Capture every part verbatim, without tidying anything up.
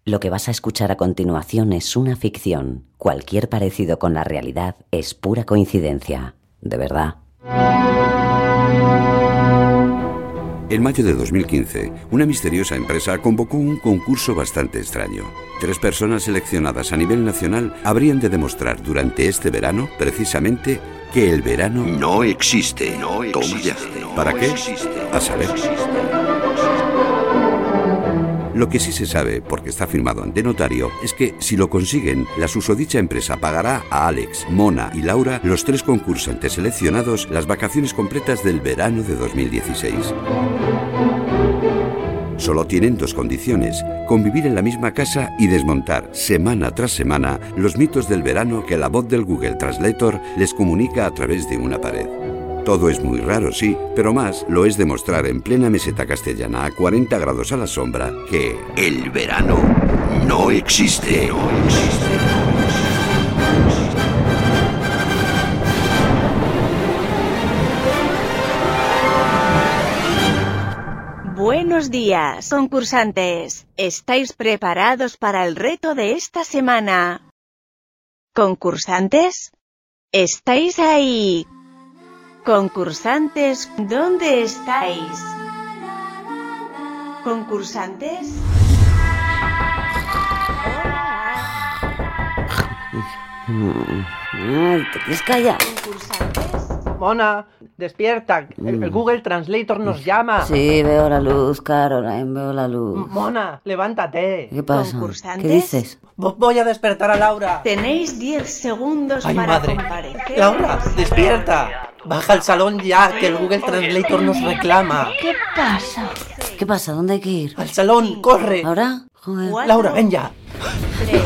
Lo que vas a escuchar a continuación es una ficción. Cualquier parecido con la realidad es pura coincidencia. De verdad. En mayo de dos mil quince, una misteriosa empresa convocó un concurso bastante extraño. Tres personas seleccionadas a nivel nacional habrían de demostrar durante este verano, precisamente, que el verano no existe. No Toma existe. ya. No ¿Para qué? existe. A saber. Lo que sí se sabe, porque está firmado ante notario, es que si lo consiguen, la susodicha empresa pagará a Alex, Mona y Laura, los tres concursantes seleccionados, las vacaciones completas del verano de dos mil dieciséis. Solo tienen dos condiciones: convivir en la misma casa y desmontar, semana tras semana, los mitos del verano que la voz del Google Translator les comunica a través de una pared. Todo es muy raro, sí, pero más lo es demostrar en plena meseta castellana a cuarenta grados a la sombra que el verano no existe. No existe. Buenos días, concursantes. ¿Estáis preparados para el reto de esta semana? ¿Concursantes? ¿Estáis ahí? Concursantes, ¿dónde estáis? ¿Concursantes? Ay, ¿te quieres callar? ¿Concursantes? Mona, despierta. El, el Google Translator nos llama. Sí, veo la luz, Caroline, veo la luz. Mona, levántate. ¿Qué pasa? ¿Concursantes? ¿Qué dices? Vo- Voy a despertar a Laura. Tenéis diez segundos Ay, para madre. comparecer. Laura, despierta. Baja al salón ya, que el Google Translator nos reclama. ¿Qué pasa? ¿Qué pasa? ¿Dónde hay que ir? Al salón, corre. ¿Ahora? Joder. Cuatro, Laura, ven ya. tres,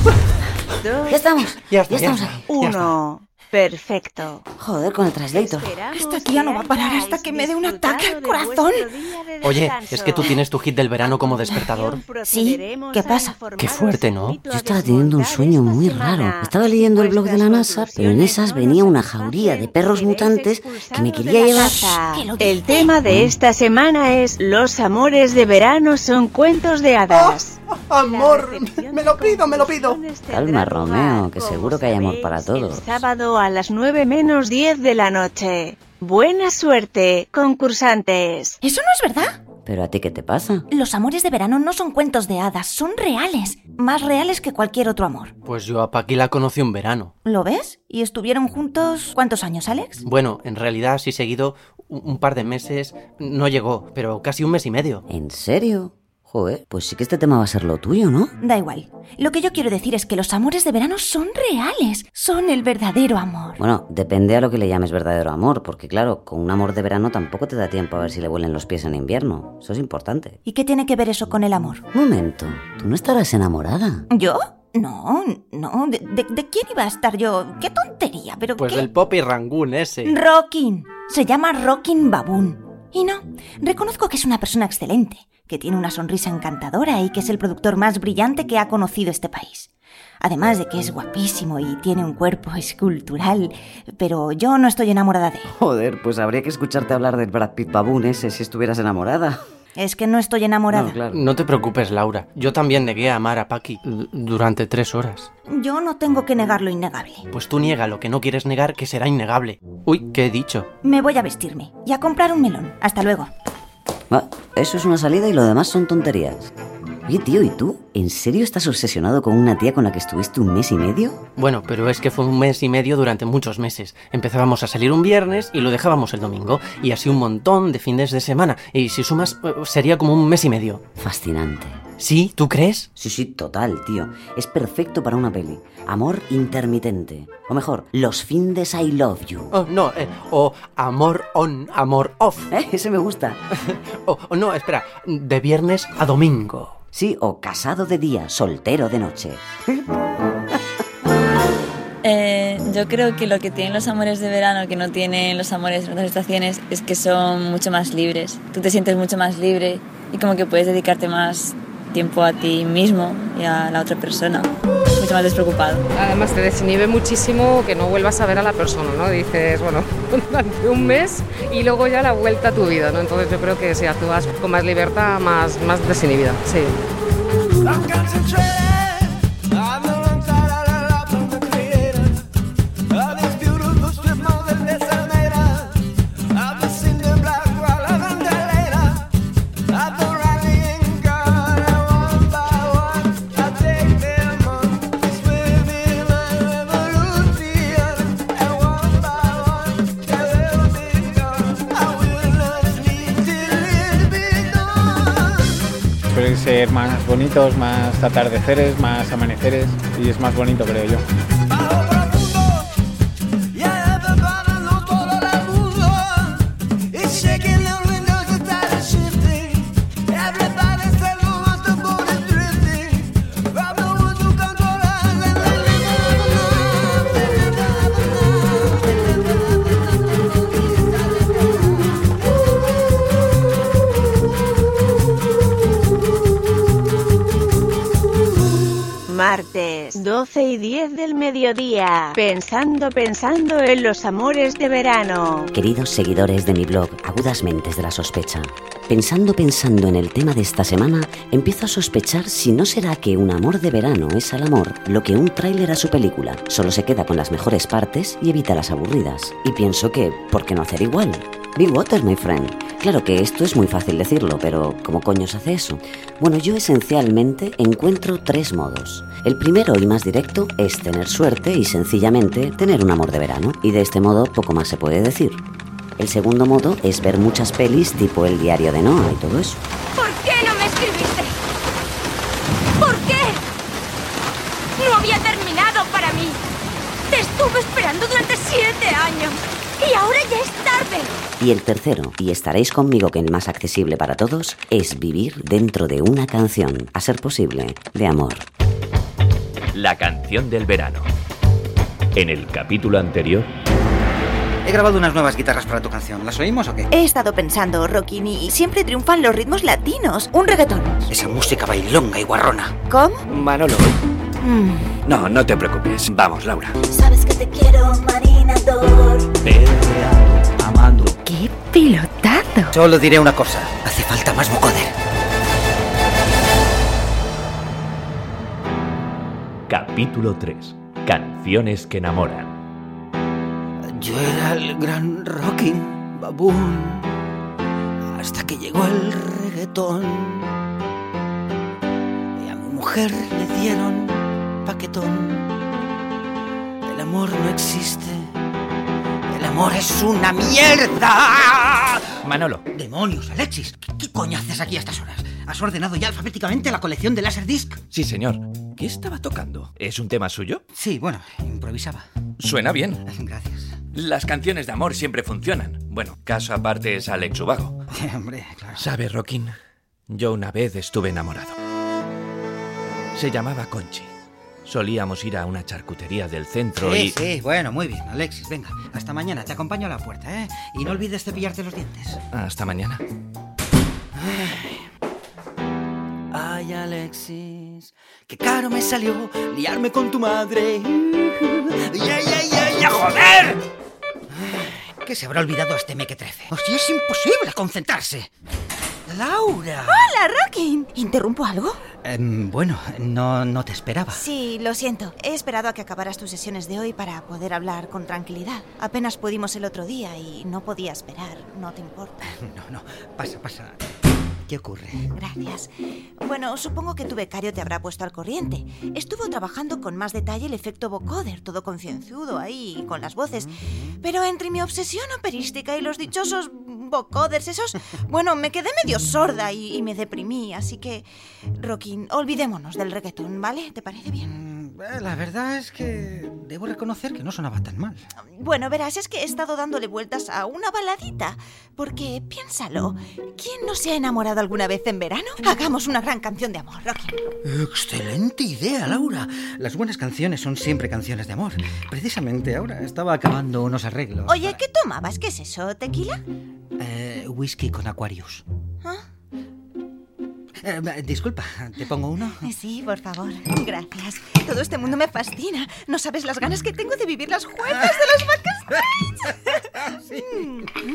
dos, Ya estamos. Ya está, estamos ya aquí. está. Ya está. uno. Perfecto. Joder, con el translator. Esta tía no va a parar hasta que me dé un ataque al corazón. Oye, ¿es que tú tienes tu hit del verano como despertador? Sí, ¿qué pasa? Qué fuerte, ¿no? Yo estaba teniendo un sueño muy raro. Estaba leyendo el blog de la NASA, pero en esas venía una jauría de perros mutantes que me quería llevar. Que lo El dice. tema de esta semana es: los amores de verano son cuentos de hadas. Amor, me lo pido, me lo pido. Calma, Romeo, que seguro que hay amor para todos. El sábado a las nueve menos diez de la noche. Buena suerte, concursantes. Eso no es verdad. ¿Pero a ti qué te pasa? Los amores de verano no son cuentos de hadas, son reales. Más reales que cualquier otro amor. Pues yo a Paqui la conocí un verano. ¿Lo ves? ¿Y estuvieron juntos cuántos años, Alex? Bueno, en realidad sí seguido un un par de meses, no llegó, pero casi un mes y medio. ¿En serio? Joder, pues sí que este tema va a ser lo tuyo, ¿no? Da igual. Lo que yo quiero decir es que los amores de verano son reales. Son el verdadero amor. Bueno, depende a lo que le llames verdadero amor, porque claro, con un amor de verano tampoco te da tiempo a ver si le huelen los pies en invierno. Eso es importante. ¿Y qué tiene que ver eso con el amor? Un momento, ¿tú no estarás enamorada? ¿Yo? No, no. ¿De, de, de quién iba a estar yo? ¡Qué tontería! ¿Pero Pues qué? del Poppy Rangoon ese. Rockin. Se llama Rockin Baboon. Y no, reconozco que es una persona excelente, que tiene una sonrisa encantadora y que es el productor más brillante que ha conocido este país. Además de que es guapísimo y tiene un cuerpo escultural, pero yo no estoy enamorada de él. Joder, pues habría que escucharte hablar del Brad Pitt Baboon ese si estuvieras enamorada. Es que no estoy enamorada. No, claro. No te preocupes, Laura. Yo también negué a amar a Paqui d- durante tres horas. Yo no tengo que negar lo innegable. Pues tú niega lo que no quieres negar, que será innegable. Uy, ¿qué he dicho? Me voy a vestirme y a comprar un melón. Hasta luego. Ah, eso es una salida y lo demás son tonterías. Oye, tío, ¿y tú? ¿En serio estás obsesionado con una tía con la que estuviste un mes y medio? Bueno, pero es que fue un mes y medio durante muchos meses. Empezábamos a salir un viernes y lo dejábamos el domingo. Y así un montón de fines de semana. Y si sumas, eh, sería como un mes y medio. Fascinante. ¿Sí? ¿Tú crees? Sí, sí, total, tío. Es perfecto para una peli. Amor intermitente. O mejor, los findes I love you. Oh, no, eh, o amor on, amor off. ¿Eh? Ese me gusta. O oh, no, espera, de viernes a domingo. Sí, o casado de día, soltero de noche. Eh, yo creo que lo que tienen los amores de verano que no tienen los amores de otras estaciones es que son mucho más libres. Tú te sientes mucho más libre y como que puedes dedicarte más tiempo a ti mismo y a la otra persona. Mucho más despreocupado. Además te desinhibe muchísimo que no vuelvas a ver a la persona, ¿no? Dices, bueno, durante un mes y luego ya la vuelta a tu vida, ¿no? Entonces yo creo que si actúas con más libertad, más, más desinhibida, sí. Suelen ser más bonitos, más atardeceres, más amaneceres y es más bonito, creo yo. Martes, doce y diez del mediodía. Pensando, pensando en los amores de verano. Queridos seguidores de mi blog Agudas Mentes de la Sospecha, pensando, pensando en el tema de esta semana, empiezo a sospechar si no será que un amor de verano es al amor lo que un tráiler a su película. Solo se queda con las mejores partes y evita las aburridas. Y pienso que, ¿por qué no hacer igual? Be water, my friend. Claro que esto es muy fácil decirlo, pero ¿cómo coño se hace eso? Bueno, yo esencialmente encuentro tres modos. El primero y más directo es tener suerte y sencillamente tener un amor de verano. Y de este modo poco más se puede decir. El segundo modo es ver muchas pelis tipo El diario de Noah y todo eso. ¿Por qué no me escribiste? ¿Por qué? No había terminado para mí. Te estuve esperando durante siete años. Y ahora ya es tarde. Y el tercero, y estaréis conmigo que el más accesible para todos, es vivir dentro de una canción, a ser posible, de amor. La canción del verano. En el capítulo anterior... He grabado unas nuevas guitarras para tu canción. ¿Las oímos o qué? He estado pensando, Rockin, y siempre triunfan los ritmos latinos. Un reggaetón. Esa música bailonga y guarrona. ¿Cómo? Manolo. Mm. No, no te preocupes. Vamos, Laura. Sabes que te quiero, marinador. Amando. ¡Qué pilotazo! Solo diré una cosa. Hace falta más vocoder. Capítulo tres. Canciones que enamoran. Yo era el gran Rockin Baboon hasta que llegó el reggaetón y a mi mujer le dieron paquetón. El amor no existe. El amor es una mierda. Manolo. ¡Demonios, Alexis! ¿Qué, qué coño haces aquí a estas horas? ¿Has ordenado ya alfabéticamente la colección de Laserdisc? Sí, señor. ¿Qué estaba tocando? ¿Es un tema suyo? Sí, bueno, improvisaba. Suena bien. Gracias. Las canciones de amor siempre funcionan. Bueno, caso aparte es Alex Ubago. Hombre, claro. ¿Sabe, Rockin? Yo una vez estuve enamorado. Se llamaba Conchi. Solíamos ir a una charcutería del centro sí, y... Sí, bueno, muy bien, Alexis, venga. Hasta mañana, te acompaño a la puerta, ¿eh? Y no olvides cepillarte los dientes. Hasta mañana. Ay, Alexis, qué caro me salió liarme con tu madre. ¡Ya, ya, ya, ya, joder! ¿Qué se habrá olvidado este mequetrefe? ¡Hostia, es imposible concentrarse! ¡Laura! ¡Hola, Rockin! ¿Interrumpo algo? Eh, bueno, no, no te esperaba. Sí, lo siento. He esperado a que acabaras tus sesiones de hoy para poder hablar con tranquilidad. Apenas pudimos el otro día y no podía esperar. ¿No te importa? No, no. Pasa, pasa. ¿Qué ocurre? Gracias. Bueno, supongo que tu becario te habrá puesto al corriente. Estuvo trabajando con más detalle el efecto vocoder, todo concienzudo ahí, con las voces. Pero entre mi obsesión operística y los dichosos vocoders esos, bueno, me quedé medio sorda y, y me deprimí. Así que, Rockin, olvidémonos del reggaetón, ¿vale? ¿Te parece bien? La verdad es que debo reconocer que no sonaba tan mal. Bueno, verás, es que he estado dándole vueltas a una baladita. Porque, piénsalo, ¿quién no se ha enamorado alguna vez en verano? Hagamos una gran canción de amor, Rockin. Excelente idea, Laura. Las buenas canciones son siempre canciones de amor. Precisamente ahora estaba acabando unos arreglos. Oye, para... ¿qué tomabas? ¿Qué es eso? ¿Tequila? Eh, whisky con Aquarius. ¿Ah? Eh, disculpa, ¿te pongo uno? Sí, por favor. Gracias. Todo este mundo me fascina. No sabes las ganas que tengo de vivir las juegas de las vacas. Sí.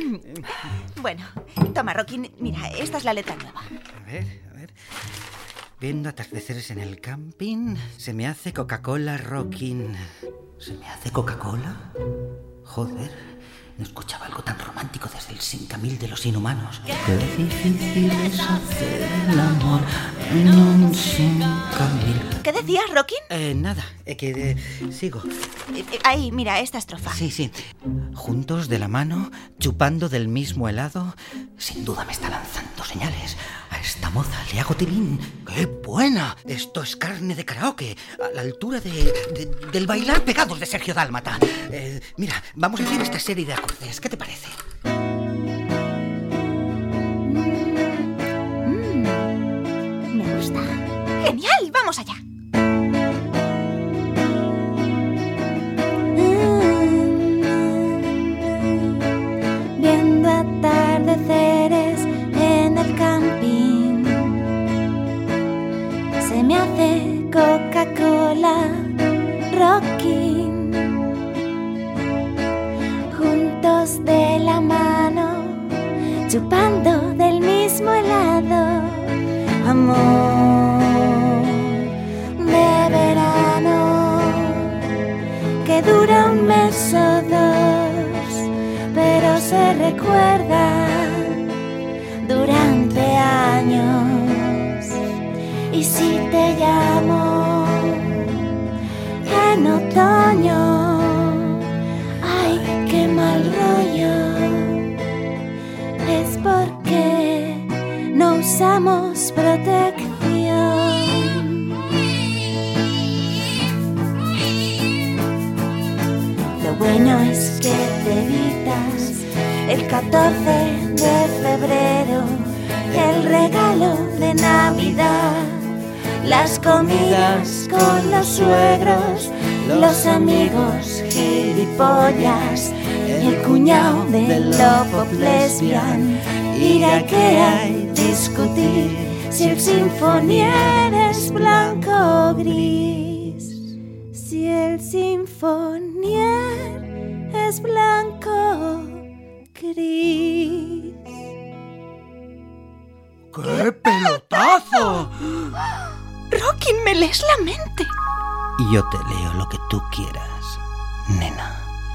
Bueno, toma, Rockin. Mira, esta es la letra nueva. A ver, a ver. Viendo atardeceres en el camping, se me hace Coca-Cola rocking. ¿Se me hace Coca-Cola? Joder, no escuchaba algo tan romántico desde el Sincamil de los Inhumanos. Qué difícil es hacer el amor en un Sincamil. ¿Qué decías, Rockin? Eh, nada, eh, que eh, sigo. Eh, eh, ahí, mira, esta estrofa. Sí, sí. Juntos de la mano, chupando del mismo helado, sin duda me está lanzando señales. A esta moza le hago tilín. ¡Qué buena! Esto es carne de karaoke, a la altura de, de, del bailar pegados de Sergio Dálmata. Eh, mira, vamos a hacer esta serie de acordes. ¿Qué te parece? Mm, me gusta. ¡Genial! ¡Vamos allá! Viendo atardeceres en el camping, se me hace Coca-Cola rocking. Juntos de la mano, chupando del mismo helado. Amor de verano que dura un mes o dos, pero se recuerda durante años. Y si te llamo en otoño, ay, qué mal rollo, es porque no usamos protección. Lo bueno es que te evitas el catorce de febrero, el regalo de Navidad, las comidas con los suegros, los amigos gilipollas, el cuñado de Love of Lesbian, ir a IKEA y discutir si el sinfonier es blanco o gris. Si el sinfonier es blanco o gris. ¡Qué pelotazo! Rockin, me lees la mente. Y yo te leo lo que tú quieras, nena.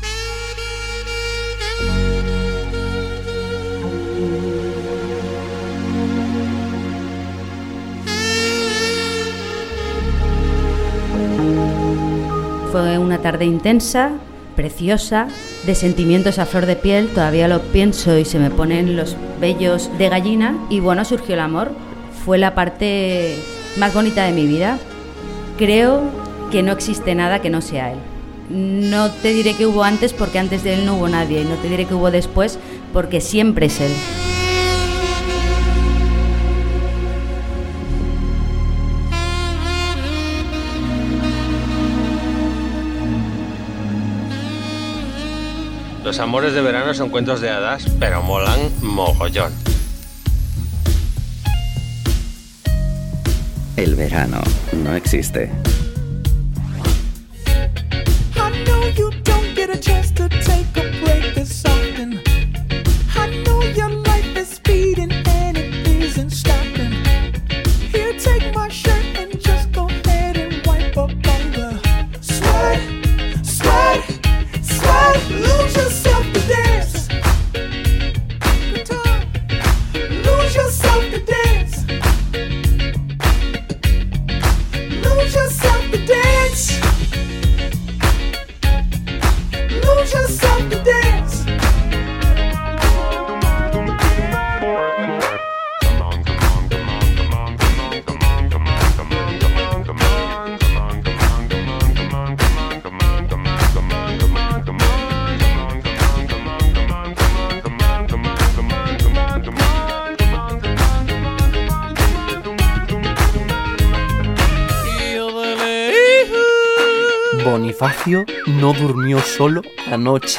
Fue una tarde intensa, preciosa, de sentimientos a flor de piel. Todavía lo pienso y se me ponen los vellos de gallina. Y bueno, surgió el amor. Fue la parte más bonita de mi vida. Creo que no existe nada que no sea él. No te diré que hubo antes porque antes de él no hubo nadie. Y no te diré que hubo después porque siempre es él. Los amores de verano son cuentos de hadas, pero molan mogollón. El verano no existe. Bonifacio no durmió solo anoche.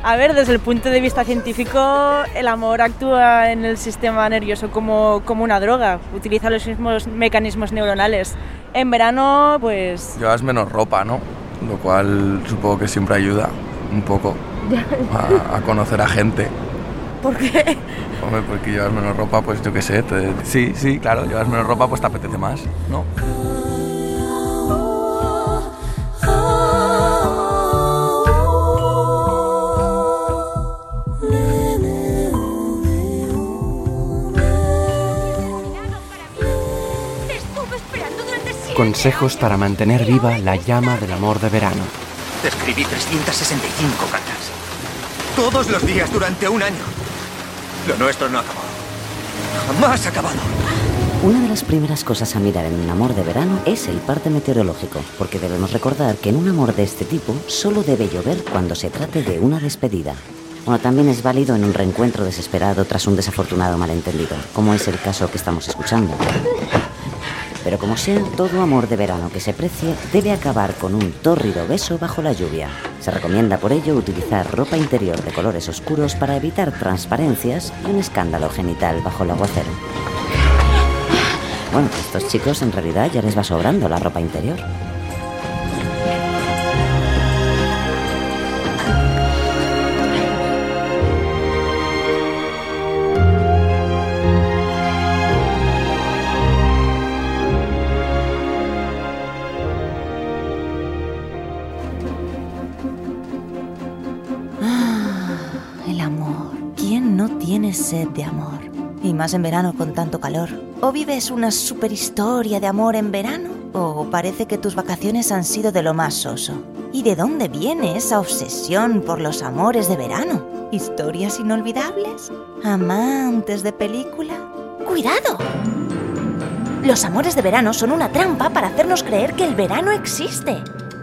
A ver, desde el punto de vista científico, el amor actúa en el sistema nervioso como, como una droga. Utiliza los mismos mecanismos neuronales. En verano, pues... Llevas menos ropa, ¿no? Lo cual supongo que siempre ayuda un poco a, a conocer a gente. ¿Por qué? Hombre, porque llevas menos ropa, pues yo qué sé. Te... Sí, sí, claro, llevas menos ropa, pues te apetece más, ¿no? Consejos para mantener viva la llama del amor de verano. Te escribí trescientas sesenta y cinco cartas. Todos los días durante un año. Lo nuestro no ha acabado. Jamás ha acabado. Una de las primeras cosas a mirar en un amor de verano es el parte meteorológico, porque debemos recordar que en un amor de este tipo solo debe llover cuando se trate de una despedida. Bueno, también es válido en un reencuentro desesperado tras un desafortunado malentendido, como es el caso que estamos escuchando. Pero como sea, todo amor de verano que se precie debe acabar con un tórrido beso bajo la lluvia. Se recomienda por ello utilizar ropa interior de colores oscuros para evitar transparencias y un escándalo genital bajo el aguacero. Bueno, a estos chicos en realidad ya les va sobrando la ropa interior. Sed de amor. Y más en verano con tanto calor. ¿O vives una super historia de amor en verano? ¿O parece que tus vacaciones han sido de lo más soso? ¿Y de dónde viene esa obsesión por los amores de verano? ¿Historias inolvidables? ¿Amantes de película? ¡Cuidado! Los amores de verano son una trampa para hacernos creer que el verano existe.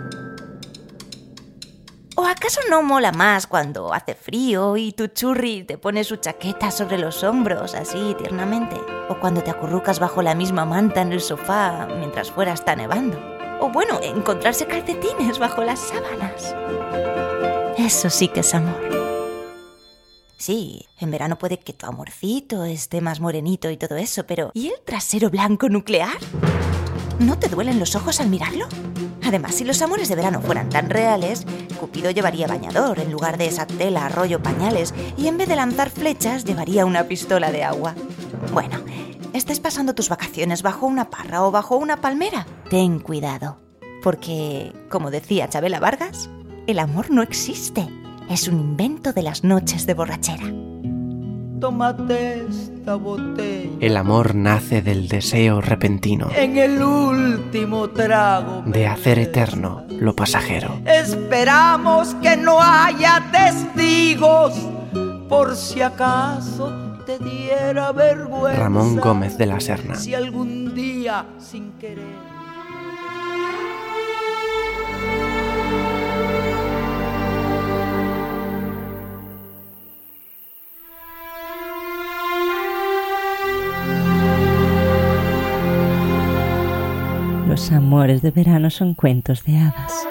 ¿O acaso no mola más cuando hace frío y tu churri te pone su chaqueta sobre los hombros así tiernamente? ¿O cuando te acurrucas bajo la misma manta en el sofá mientras fuera está nevando? O bueno, encontrarse calcetines bajo las sábanas. Eso sí que es amor. Sí, en verano puede que tu amorcito esté más morenito y todo eso, pero ¿y el trasero blanco nuclear? ¿No te duelen los ojos al mirarlo? Además, si los amores de verano fueran tan reales, Cupido llevaría bañador en lugar de esa tela rollo pañales y en vez de lanzar flechas llevaría una pistola de agua. Bueno, estés pasando tus vacaciones bajo una parra o bajo una palmera, ten cuidado, porque, como decía Chabela Vargas, el amor no existe, es un invento de las noches de borrachera. Tómate esta botella. El amor nace del deseo repentino En el último trago de hacer eterno lo pasajero. Esperamos que no haya testigos por si acaso te diera vergüenza. Ramón Gómez de la Serna. Si algún día sin querer Los amores de verano son cuentos de hadas.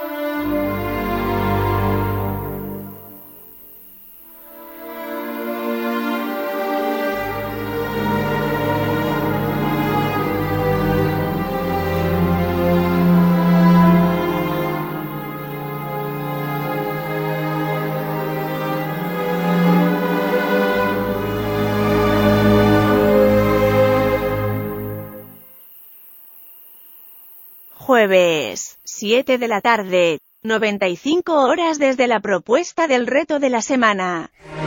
Jueves, siete de la tarde, noventa y cinco horas desde la propuesta del reto de la semana.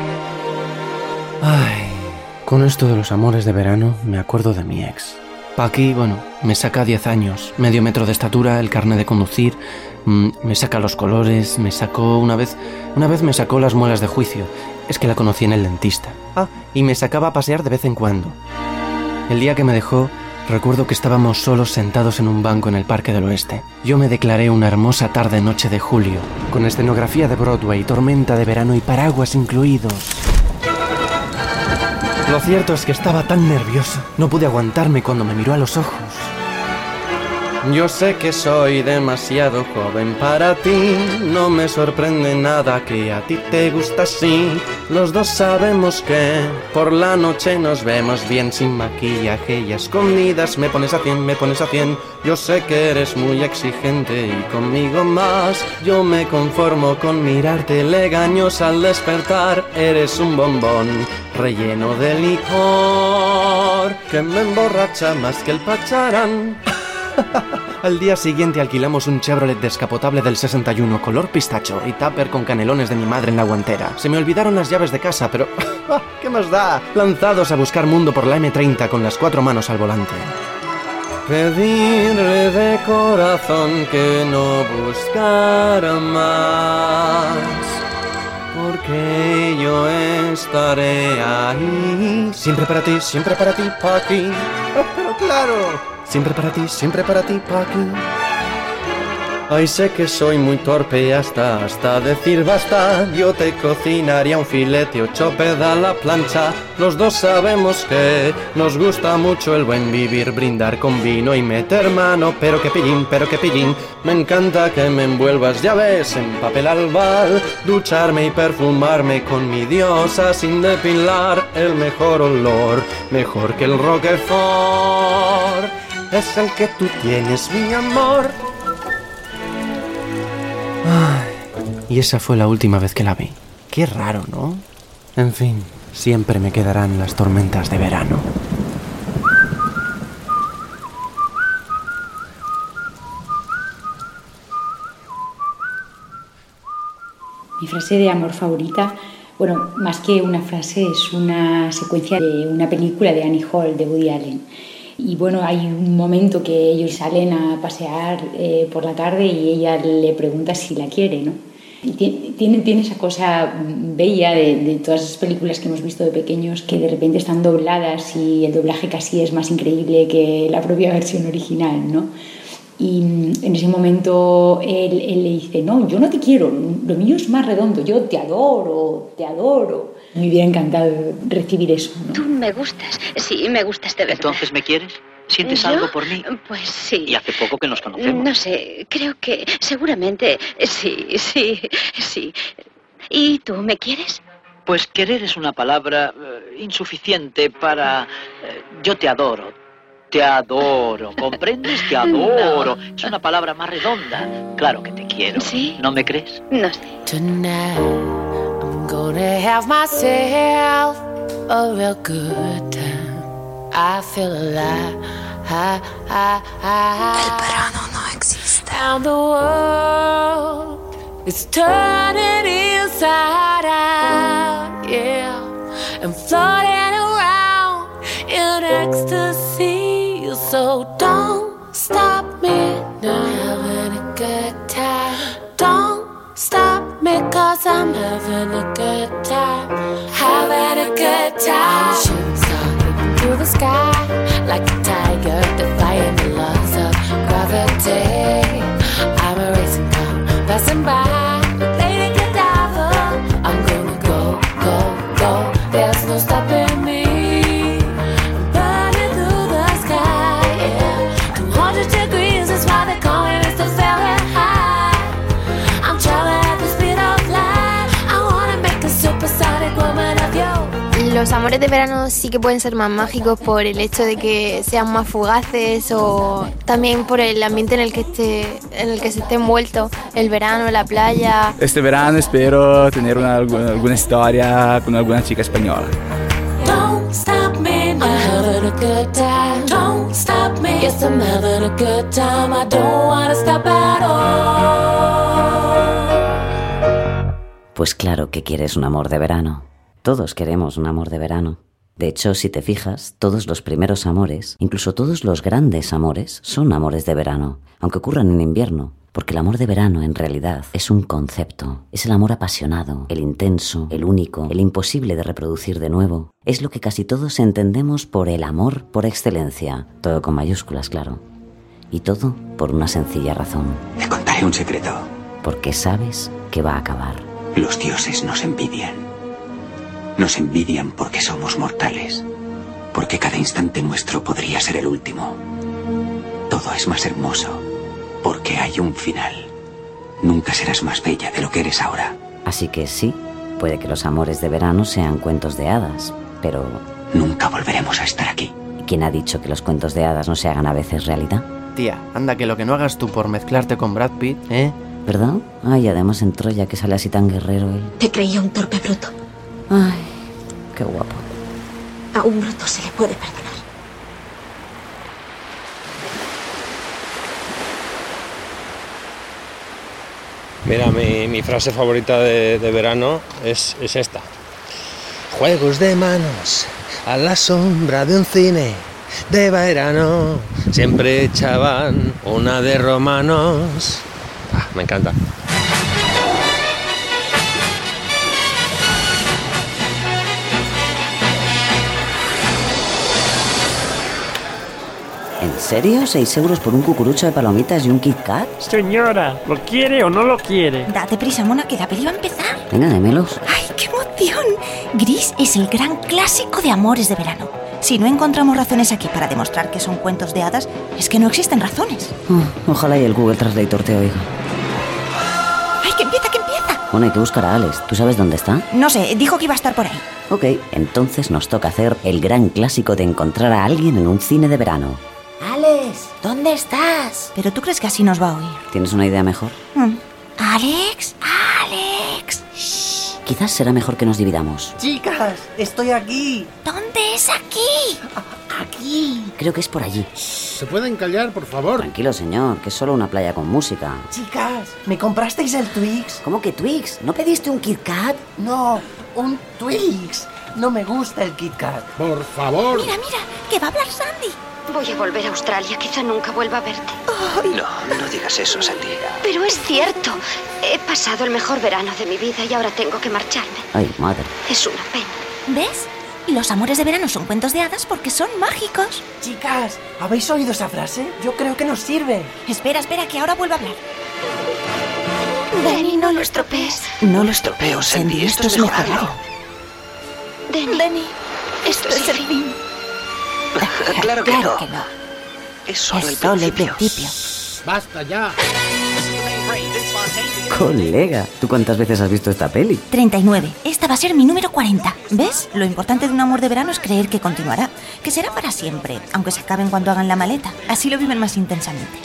Ay, con esto de los amores de verano me acuerdo de mi ex. Paqui, bueno, me saca diez años, medio metro de estatura, el carnet de conducir, mmm, me saca los colores, me sacó una vez, una vez me sacó las muelas de juicio. Es que la conocí en el dentista. Ah, y me sacaba a pasear de vez en cuando. El día que me dejó, recuerdo que estábamos solos sentados en un banco en el Parque del Oeste. Yo me declaré una hermosa tarde-noche de julio, con escenografía de Broadway, tormenta de verano y paraguas incluidos. Lo cierto es que estaba tan nervioso, no pude aguantarme cuando me miró a los ojos. Yo sé que soy demasiado joven para ti, no me sorprende nada que a ti te gusta así. Los dos sabemos que por la noche nos vemos bien sin maquillaje y a escondidas. Me pones a cien, me pones a cien. Yo sé que eres muy exigente y conmigo más. Yo me conformo con mirarte legaños al despertar. Eres un bombón relleno de licor que me emborracha más que el pacharán. Al día siguiente alquilamos un Chevrolet descapotable del sesenta y uno color pistacho y tupper con canelones de mi madre en la guantera. Se me olvidaron las llaves de casa, pero ¿qué más da? Lanzados a buscar mundo por la eme treinta con las cuatro manos al volante. Pedirle de corazón que no buscara más, porque yo estaré ahí. Siempre para ti, siempre para ti, Paqui. Pero claro, siempre para ti, siempre para ti, Paqui. Ay, sé que soy muy torpe hasta, hasta decir basta. Yo te cocinaría un filete o chope a la plancha. Los dos sabemos que nos gusta mucho el buen vivir, brindar con vino y meter mano. Pero que pillín, pero que pillín, me encanta que me envuelvas, ya ves, en papel albal. Ducharme y perfumarme con mi diosa sin depilar. El mejor olor, mejor que el Roquefort, es el que tú tienes, mi amor. Ay, y esa fue la última vez que la vi. Qué raro, ¿no? En fin, siempre me quedarán las tormentas de verano. Mi frase de amor favorita, bueno, más que una frase, es una secuencia de una película de Annie Hall, de Woody Allen. Y bueno, hay un momento que ellos salen a pasear eh, por la tarde y ella le pregunta si la quiere, ¿no? Y tiene, tiene esa cosa bella de, de todas esas películas que hemos visto de pequeños, que de repente están dobladas y el doblaje casi es más increíble que la propia versión original, ¿no? Y en ese momento él, él le dice, no, yo no te quiero, lo mío es más redondo, yo te adoro, te adoro. Me hubiera encantado recibir eso, ¿no? Tú me gustas, sí, me gustas de verdad. ¿Entonces me quieres? ¿Sientes ¿Yo? algo por mí? Pues sí. Y hace poco que nos conocemos. No sé, creo que seguramente sí, sí, sí. ¿Y tú me quieres? Pues querer es una palabra eh, insuficiente para... Eh, yo te adoro, te adoro, ¿comprendes? Te adoro. No. Es una palabra más redonda. Claro que te quiero. ¿Sí? ¿No me crees? No sé. Tonight, I'm gonna have myself a real good time. I feel alive. I, I, I, El verano no existe. And the world is turning inside out, yeah, and floating around in ecstasy. So don't stop me now. Having a good time. Don't stop me, cause I'm having a good time. Having a good time. Shooting star through the sky like a tiger, defying the laws of gravity. I'm a racing car passing by, Lady Godiva. I'm gonna go, go, go. There's no stopping me. I'm burning through the sky, yeah. two hundred degrees is why they call me Mister Fahrenheit. I'm traveling at the speed of light. I wanna make a supersonic woman of you. Los amores de verano sí que pueden ser más mágicos por el hecho de que sean más fugaces o también por el ambiente en el que esté, en el que se esté envuelto, el verano, la playa. Este verano espero tener una, alguna, alguna historia con alguna chica española. Don't stop me now. I'm having a good time. Don't stop me. Yes, I'm having a good time. I don't wanna stop at all. Pues claro que quieres un amor de verano. Todos queremos un amor de verano. De hecho, si te fijas, todos los primeros amores, incluso todos los grandes amores, son amores de verano, aunque ocurran en invierno, porque el amor de verano en realidad es un concepto. Es el amor apasionado, el intenso, el único, el imposible de reproducir de nuevo. Es lo que casi todos entendemos por el amor por excelencia, todo con mayúsculas, claro. Y todo por una sencilla razón. Te contaré un secreto. Porque sabes que va a acabar. Los dioses nos envidian. Nos envidian porque somos mortales, porque cada instante nuestro podría ser el último. Todo todo es más hermoso, porque hay un final. Nunca serás más bella de lo que eres ahora. Así que sí, puede que los amores de verano sean cuentos de hadas, pero... Nunca volveremos a estar aquí. ¿Quién ha dicho que los cuentos de hadas no se hagan a veces realidad? Tía, anda que lo que no hagas tú por mezclarte con Brad Pitt, ¿eh? ¿Verdad? Ay, además en Troya que sale así tan guerrero él. Te creía un torpe bruto. Ay, qué guapo. A un bruto se le puede perdonar. Mira, mi, mi frase favorita de, de verano es, es esta. Juegos de manos a la sombra de un cine de verano. Siempre echaban una de romanos. Ah, me encanta. ¿En serio? ¿Seis euros por un cucurucho de palomitas y un Kit Kat? Señora, ¿lo quiere o no lo quiere? Date prisa, mona, que la peli va a empezar. Venga, démelos. ¡Ay, qué emoción! Gris es el gran clásico de amores de verano. Si no encontramos razones aquí para demostrar que son cuentos de hadas, es que no existen razones. Oh, ojalá y el Google Translator te oiga. ¡Ay, que empieza, que empieza! Bueno, hay que buscar a Alex. ¿Tú sabes dónde está? No sé, dijo que iba a estar por ahí. Ok, entonces nos toca hacer el gran clásico de encontrar a alguien en un cine de verano. ¡Alex! ¿Dónde estás? ¿Pero tú crees que así nos va a oír? ¿Tienes una idea mejor? Mm. ¿Alex? ¡Alex! Shh. Quizás será mejor que nos dividamos. Chicas, estoy aquí. ¿Dónde es aquí? Aquí. Creo que es por allí. ¿Se pueden callar, por favor? Tranquilo, señor, que es solo una playa con música. Chicas, ¿me comprasteis el Twix? ¿Cómo que Twix? ¿No pediste un Kit Kat? No, un Twix. No me gusta el Kit Kat. Por favor. Mira, mira, que va a hablar Sandy. Voy a volver a Australia, quizá nunca vuelva a verte. No, no digas eso, Sandy. Pero es cierto. He pasado el mejor verano de mi vida y ahora tengo que marcharme. Ay, madre. Es una pena. ¿Ves? Los amores de verano son cuentos de hadas porque son mágicos. Chicas, ¿habéis oído esa frase? Yo creo que nos sirve. Espera, espera, que ahora vuelva a hablar. Denny, no lo estropees. No lo estropeo, Sandy. Esto es mejorado. Denny, Denny, esto es el fin. Claro que claro no. que no. Es solo, Es el, solo el principio. principio. ¡Basta ya! Colega, ¿tú cuántas veces has visto esta peli? treinta y nueve. Esta va a ser mi número cuarenta. ¿Ves? Lo importante de un amor de verano es creer que continuará, que será para siempre, aunque se acaben cuando hagan la maleta. Así lo viven más intensamente.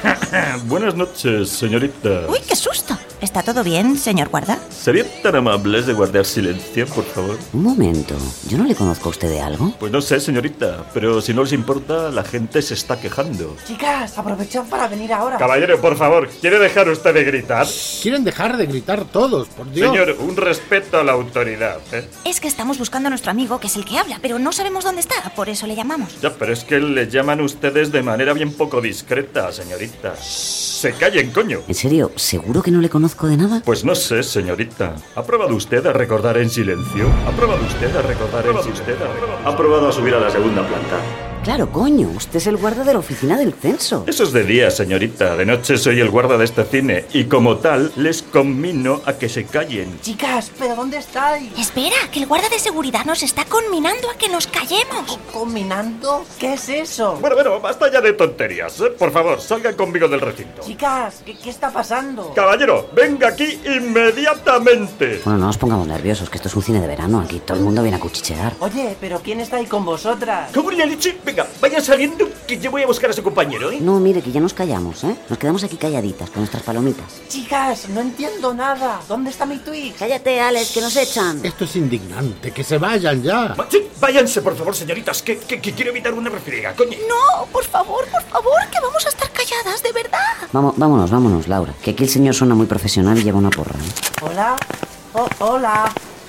Buenas noches, señorita. ¡Uy, qué susto! ¿Está todo bien, señor guarda? ¿Serían tan amables de guardar silencio, por favor? Un momento, ¿yo no le conozco a usted de algo? Pues no sé, señorita, pero si no les importa, la gente se está quejando. Chicas, aprovechad para venir ahora. Caballero, por favor, ¿quiere dejar usted de gritar? Quieren dejar de gritar todos, por Dios. Señor, un respeto a la autoridad, ¿eh? Es que estamos buscando a nuestro amigo, que es el que habla, pero no sabemos dónde está, por eso le llamamos. Ya, pero es que le llaman ustedes de manera bien poco discreta, señorita. Se callen, coño. ¿En serio? ¿Seguro que no le conozco de nada? Pues no sé, señorita. ¿Ha probado usted a recordar en silencio? ¿Ha probado usted a recordar en silencio? ¿Ha probado a subir a la segunda planta? Claro, coño, usted es el guarda de la oficina del censo. Eso es de día, señorita. De noche soy el guarda de este cine y como tal les conmino a que se callen. Chicas, ¿pero dónde estáis? Espera, que el guarda de seguridad nos está conminando a que nos callemos. ¿Conminando? ¿Qué es eso? Bueno, bueno, basta ya de tonterías, ¿eh? Por favor, salgan conmigo del recinto. Chicas, ¿qué, qué está pasando? Caballero, venga aquí inmediatamente. Bueno, no nos pongamos nerviosos, que esto es un cine de verano. Aquí todo el mundo viene a cuchichear. Oye, ¿pero quién está ahí con vosotras? ¿Cómo la leche? Venga, vayan saliendo que yo voy a buscar a su compañero, ¿eh? No, mire, que ya nos callamos, ¿eh? Nos quedamos aquí calladitas con nuestras palomitas. Chicas, no entiendo nada. ¿Dónde está mi Twix? Cállate, Alex, que nos echan. Esto es indignante, que se vayan ya. Sí, váyanse, por favor, señoritas, que, que, que quiero evitar una refriega, coño. No, por favor, por favor, que vamos a estar calladas, de verdad. Vamos, vámonos, vámonos, Laura, que aquí el señor suena muy profesional y lleva una porra, ¿eh? Hola. Oh, hola.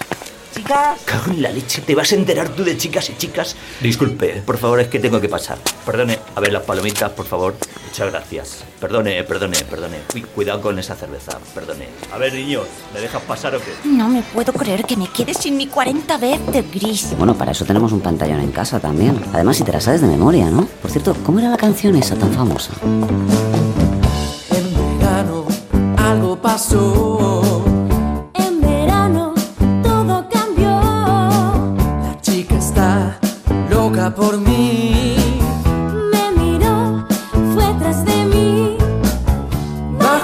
Chicas. Cago en la leche, ¿te vas a enterar tú de chicas y chicas? Disculpe, por favor, es que tengo que pasar. Perdone, a ver las palomitas, por favor. Muchas gracias. Perdone, perdone, perdone. Uy, cuidado con esa cerveza, perdone. A ver, niños, ¿me dejas pasar o qué? No me puedo creer que me quede sin mi cuarenta vez de Gris. Bueno, para eso tenemos un pantallón en casa también. Además, si te la sabes de memoria, ¿no? Por cierto, ¿cómo era la canción esa tan famosa? En verano algo pasó. Por mí me miró, fue tras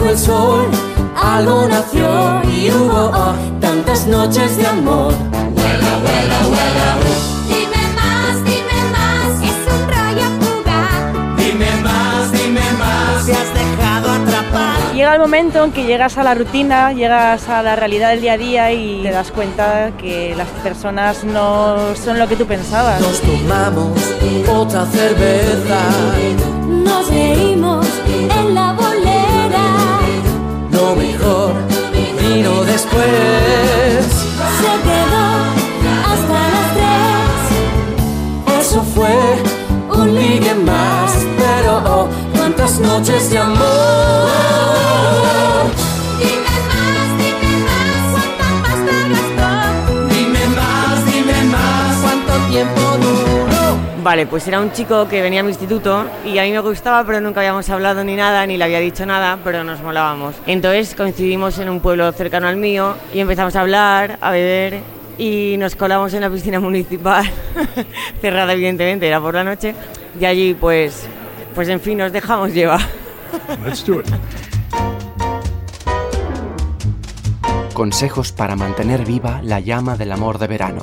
bajo el sol algo nació y hubo oh, tantas noches de amor. Vuela, vuela, vuela, uh. Dime más, dime más, es un rollo fugaz. Dime más, dime más, te has dejado atrapar. Llega el momento en que llegas a la rutina, llegas a la realidad del día a día y te das cuenta que las personas no son lo que tú pensabas. Nos tomamos otra cerveza, nos reímos en la bolera. Lo mejor vino después. Se quedó hasta las tres. Eso fue un ligue más, pero oh, cuántas noches de amor. Dime más, dime más, cuánta pasta gastó. Dime más, dime más, cuánto tiempo duró. Vale, pues era un chico que venía a mi instituto y a mí me gustaba, pero nunca habíamos hablado ni nada, ni le había dicho nada, pero nos molábamos. Entonces coincidimos en un pueblo cercano al mío y empezamos a hablar, a beber y nos colamos en la piscina municipal, cerrada evidentemente, era por la noche, y allí pues, pues en fin, nos dejamos llevar. Let's do it. Consejos para mantener viva la llama del amor de verano.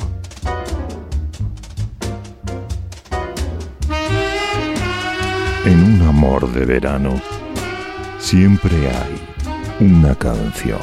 En un amor de verano siempre hay una canción.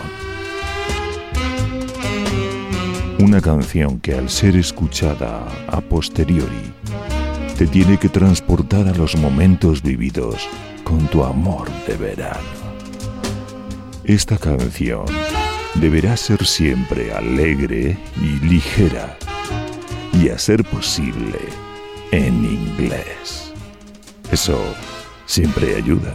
Una canción que al ser escuchada a posteriori te tiene que transportar a los momentos vividos con tu amor de verano. Esta canción deberá ser siempre alegre y ligera y a ser posible en inglés. Eso siempre ayuda.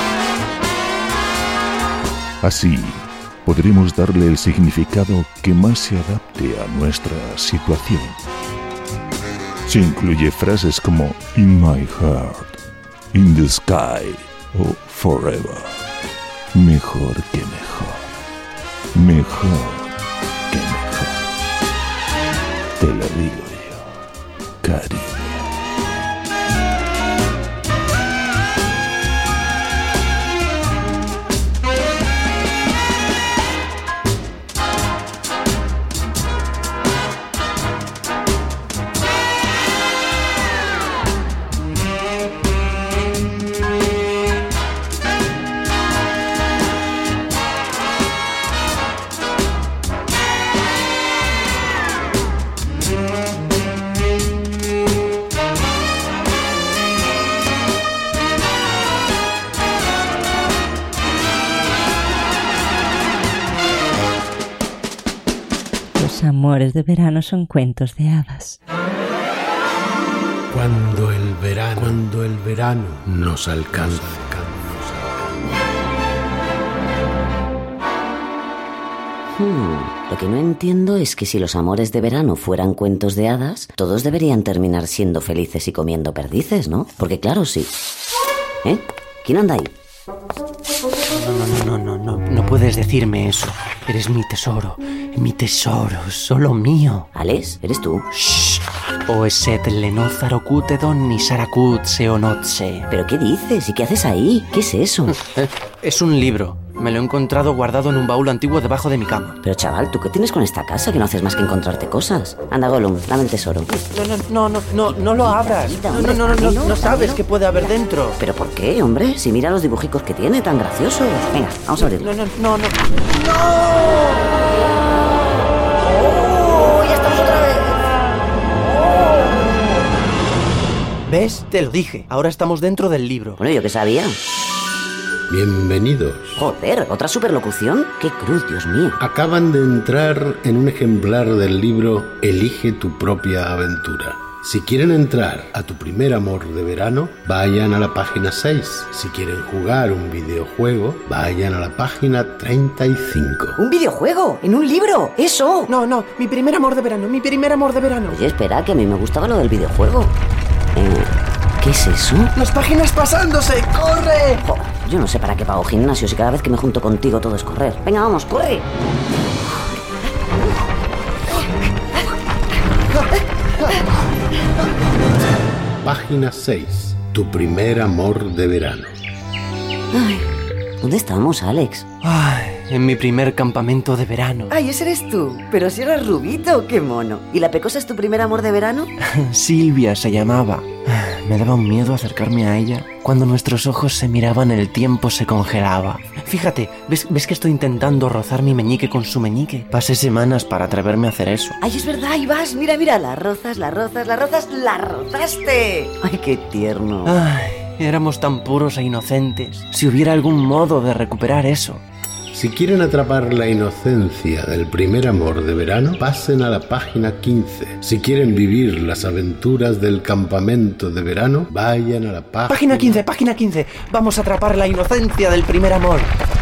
Así podremos darle el significado que más se adapte a nuestra situación. Se incluye frases como in my heart, in the sky o forever. Mejor que mejor. Mejor que mejor. Te lo digo yo, cariño. Los amores de verano son cuentos de hadas. Cuando el verano, cuando el verano nos alcanza. Hmm, lo que no entiendo es que si los amores de verano fueran cuentos de hadas, todos deberían terminar siendo felices y comiendo perdices, ¿no? Porque claro, sí. ¿Eh? ¿Quién anda ahí? No, no, no, no, no, no, no puedes decirme eso. Eres mi tesoro, mi tesoro, solo mío. ¿Alex? ¿Eres tú? Shh. Oeset lenozarokutedon ni sarakut seonotse. ¿Pero qué dices? ¿Y qué haces ahí? ¿Qué es eso? Es un libro. Me lo he encontrado guardado en un baúl antiguo debajo de mi cama. Pero chaval, ¿tú qué tienes con esta casa? Que no haces más que encontrarte cosas. Anda, Gollum, dame el tesoro. No, no, no, no, no, no lo abras. No, no, no, no, no, no sabes qué puede haber dentro. ¿Pero por qué, hombre? Si mira los dibujicos que tiene, tan graciosos. Venga, vamos a abrirlo. No, no, no, no. ¡No! ¡Oh! ¡Ya estamos otra vez! ¿Ves? Te lo dije. Ahora estamos dentro del libro. Bueno, ¿yo qué sabía? Bienvenidos. Joder, ¿otra superlocución? ¡Qué cruz, Dios mío! Acaban de entrar en un ejemplar del libro Elige tu propia aventura. Si quieren entrar a tu primer amor de verano, vayan a la página seis. Si quieren jugar un videojuego, vayan a la página treinta y cinco. ¿Un videojuego? ¿En un libro? ¡Eso! No, no, mi primer amor de verano, mi primer amor de verano. Oye, espera, que a mí me gustaba lo del videojuego. Eh, ¿Qué es eso? ¡Las páginas pasándose! ¡Corre! Joder, yo no sé para qué pago gimnasio si cada vez que me junto contigo todo es correr. Venga, vamos, corre. Página seis. Tu primer amor de verano. Ay, ¿Dónde estamos, Alex? Ay, en mi primer campamento de verano. Ay, ese eres tú. Pero si eras rubito, qué mono. ¿Y la Pecosa es tu primer amor de verano? Silvia se llamaba. Me daba un miedo acercarme a ella. Cuando nuestros ojos se miraban, el tiempo se congelaba. Fíjate, ¿ves, ¿ves que estoy intentando rozar mi meñique con su meñique? Pasé semanas para atreverme a hacer eso. Ay, es verdad, ahí vas. Mira, mira, las rozas, las rozas, las rozas, la rozaste. Ay, qué tierno. Ay, éramos tan puros e inocentes. Si hubiera algún modo de recuperar eso. Si quieren atrapar la inocencia del primer amor de verano, pasen a la página quince. Si quieren vivir las aventuras del campamento de verano, vayan a la página... Página quince, página quince. Vamos a atrapar la inocencia del primer amor.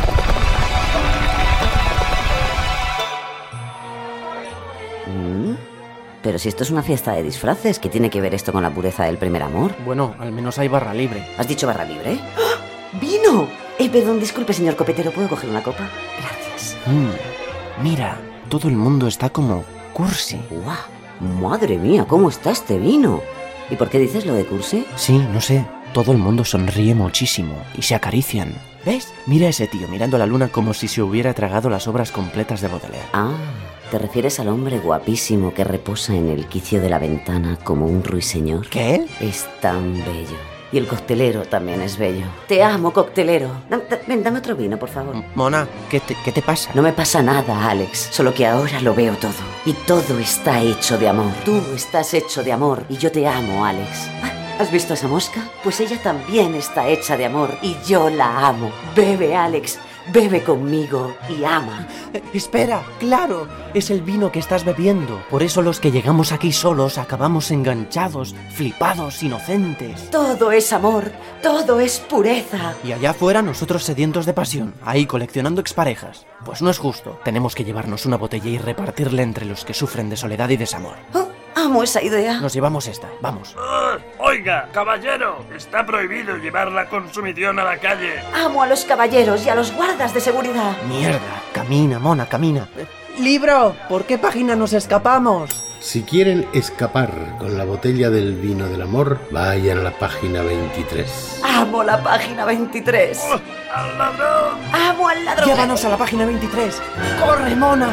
Mm, pero si esto es una fiesta de disfraces, ¿qué tiene que ver esto con la pureza del primer amor? Bueno, al menos hay barra libre. ¿Has dicho barra libre? ¡Ah! ¡Vino! Eh, perdón, disculpe, señor copetero, ¿puedo coger una copa? Gracias. Mm, mira, todo el mundo está como cursi. ¡Guau! ¡Madre mía, cómo está este vino! ¿Y por qué dices lo de cursi? Sí, no sé. Todo el mundo sonríe muchísimo y se acarician. ¿Ves? Mira a ese tío mirando a la luna como si se hubiera tragado las obras completas de Baudelaire. Ah, ¿te refieres al hombre guapísimo que reposa en el quicio de la ventana como un ruiseñor? ¿Qué? Es tan bello. Y el coctelero también es bello. Te amo, coctelero. Dame, ven, dame otro vino, por favor. Mona, ¿qué te, ¿qué te pasa? No me pasa nada, Alex. Solo que ahora lo veo todo. Y todo está hecho de amor. Tú estás hecho de amor y yo te amo, Alex. ¿Has visto a esa mosca? Pues ella también está hecha de amor y yo la amo. Bebe, Alex. Bebe conmigo y ama. Eh, espera, claro, es el vino que estás bebiendo. Por eso los que llegamos aquí solos acabamos enganchados, flipados, inocentes. Todo es amor, todo es pureza. Y allá afuera nosotros sedientos de pasión, ahí coleccionando exparejas. Pues no es justo, tenemos que llevarnos una botella y repartirla entre los que sufren de soledad y desamor. Oh, amo esa idea. Nos llevamos esta, vamos. Uh, oiga, caballero, está prohibido llevar la consumición a la calle. Amo a los caballeros y a los guardas de seguridad. Mierda, camina, mona, camina. Libro, ¿por qué página nos escapamos? Si quieren escapar con la botella del vino del amor, vayan a la página veintitrés. Amo la página veintitrés. Uh, ¡Al ladrón! Amo al ladrón. Llévanos a la página veintitrés. ¡Corre, mona!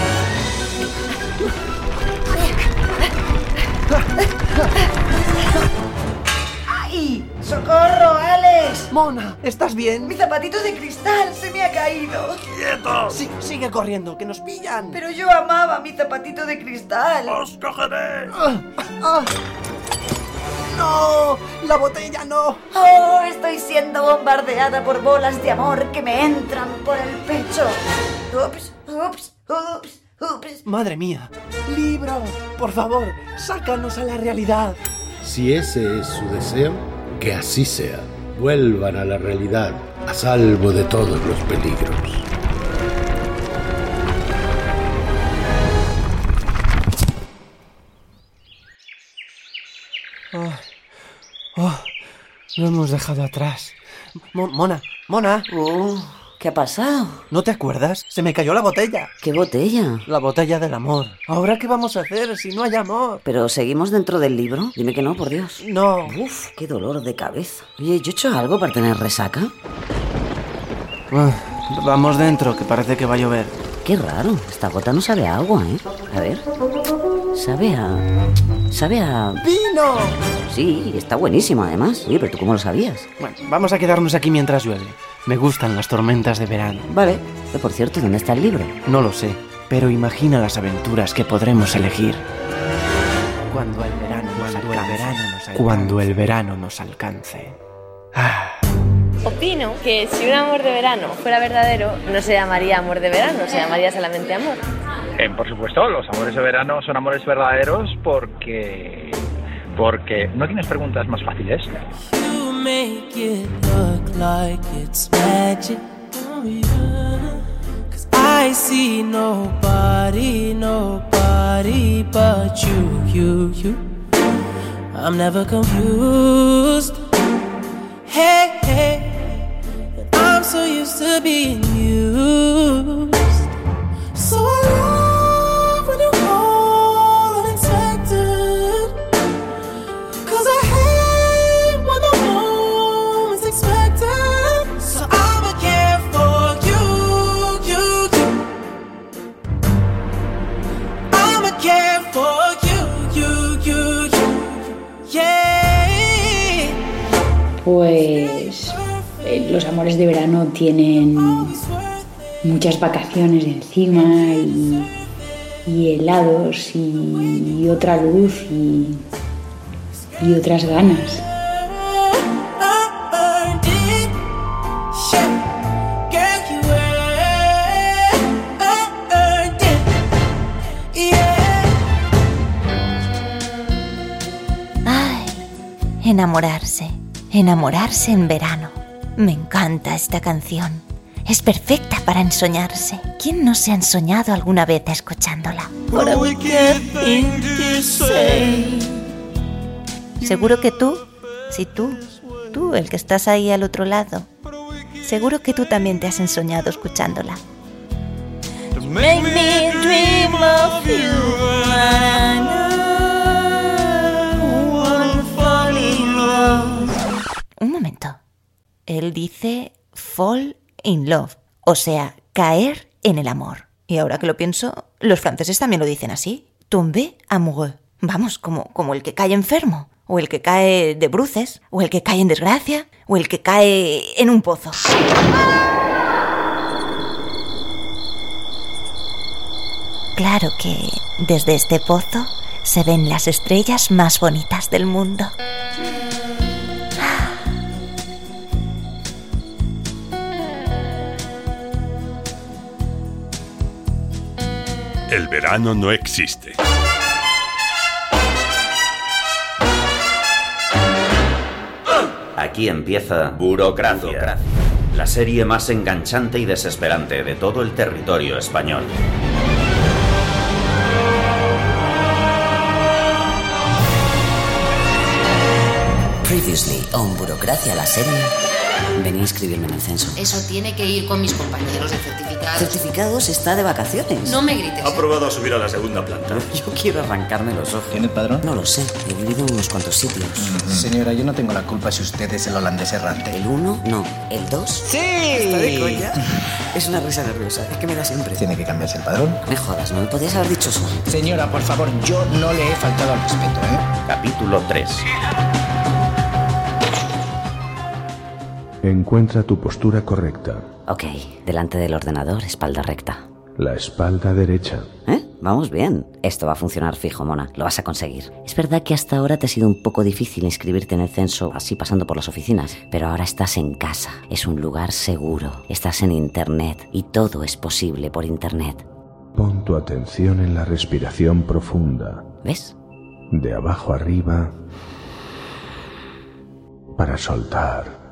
¡Ay! ¡Socorro, Alex! Mona, ¿estás bien? Mi zapatito de cristal se me ha caído. ¡Quieto! Sí, sigue corriendo, que nos pillan. Pero yo amaba mi zapatito de cristal. ¡Os cogeré! Ah, ah. ¡No! ¡La botella no! ¡Oh! Estoy siendo bombardeada por bolas de amor que me entran por el pecho. ¡Ups! ¡Ups! ¡Ups! ¡Ups! ¡Madre mía! ¡Libro! Por favor, sácanos a la realidad. Si ese es su deseo, que así sea. Vuelvan a la realidad, a salvo de todos los peligros. Oh, oh, lo hemos dejado atrás. Mo- Mona, Mona. Oh, ¿qué ha pasado? ¿No te acuerdas? Se me cayó la botella. ¿Qué botella? La botella del amor. ¿Ahora qué vamos a hacer si no hay amor? ¿Pero seguimos dentro del libro? Dime que no, por Dios. No. Uf, qué dolor de cabeza. Oye, ¿yo he hecho algo para tener resaca? Uh, vamos dentro, que parece que va a llover. Qué raro, esta gota no sabe a agua, ¿eh? A ver. Sabe a... Sabe a... ¡Vino! Sí, está buenísimo además. Oye, pero ¿tú cómo lo sabías? Bueno, vamos a quedarnos aquí mientras llueve. Me gustan las tormentas de verano. Vale. Eh, por cierto, ¿dónde está el libro? No lo sé, pero imagina las aventuras que podremos elegir. Cuando el verano, cuando el verano nos alcance. Cuando el verano nos alcance. Ah. Opino que si un amor de verano fuera verdadero, no se llamaría amor de verano, se llamaría solamente amor. Eh, por supuesto, los amores de verano son amores verdaderos porque... porque ¿no tienes preguntas más fáciles? You make it look like it's magic. Oh yeah. 'Cause I see nobody, nobody but you, you, you. I'm never confused. Hey, hey. I'm so used to being used. So I love when you call unexpected. 'Cause I hate when the moment's expected. So I'ma care amores de verano tienen muchas vacaciones encima y, y helados y, y otra luz y, y otras ganas. Ay, enamorarse, enamorarse en verano. Me encanta esta canción. Es perfecta para ensoñarse. ¿Quién no se ha ensoñado alguna vez escuchándola? Seguro que tú, sí tú, tú el que estás ahí al otro lado, seguro que tú también te has ensoñado escuchándola. Make me dream of you, I wanna fall in love. Un momento. Él dice fall in love, o sea, caer en el amor. Y ahora que lo pienso, los franceses también lo dicen así. Tomber amoureux. Vamos, como, como el que cae enfermo, o el que cae de bruces, o el que cae en desgracia, o el que cae en un pozo. Claro que desde este pozo se ven las estrellas más bonitas del mundo. El verano no existe. Aquí empieza Burocracia, la serie más enganchante y desesperante de todo el territorio español. Previously on Burocracia, la serie. Venía a inscribirme en el censo. Eso tiene que ir con mis compañeros de certificados. ¿Certificados? Está de vacaciones. No me grites. Ha probado a subir a la segunda planta. Yo quiero arrancarme los ojos. ¿Tiene el padrón? No lo sé. He vivido en unos cuantos sitios. Mm-hmm. Señora, yo no tengo la culpa si usted es el holandés errante. ¿El uno? No. ¿El dos? ¡Sí! ¿Está de coña? Es una risa nerviosa. Es que me da siempre. ¿Tiene que cambiarse el padrón? Me jodas, ¿no me podías haber dicho eso? Señora, por favor, yo no le he faltado al respeto, ¿eh? Capítulo tres. Encuentra tu postura correcta. Ok, delante del ordenador, espalda recta. La espalda derecha. ¿Eh? Vamos bien. Esto va a funcionar fijo, mona. Lo vas a conseguir. Es verdad que hasta ahora te ha sido un poco difícil inscribirte en el censo así pasando por las oficinas, pero ahora estás en casa. Es un lugar seguro. Estás en internet y todo es posible por internet. Pon tu atención en la respiración profunda. ¿Ves? De abajo arriba para soltar.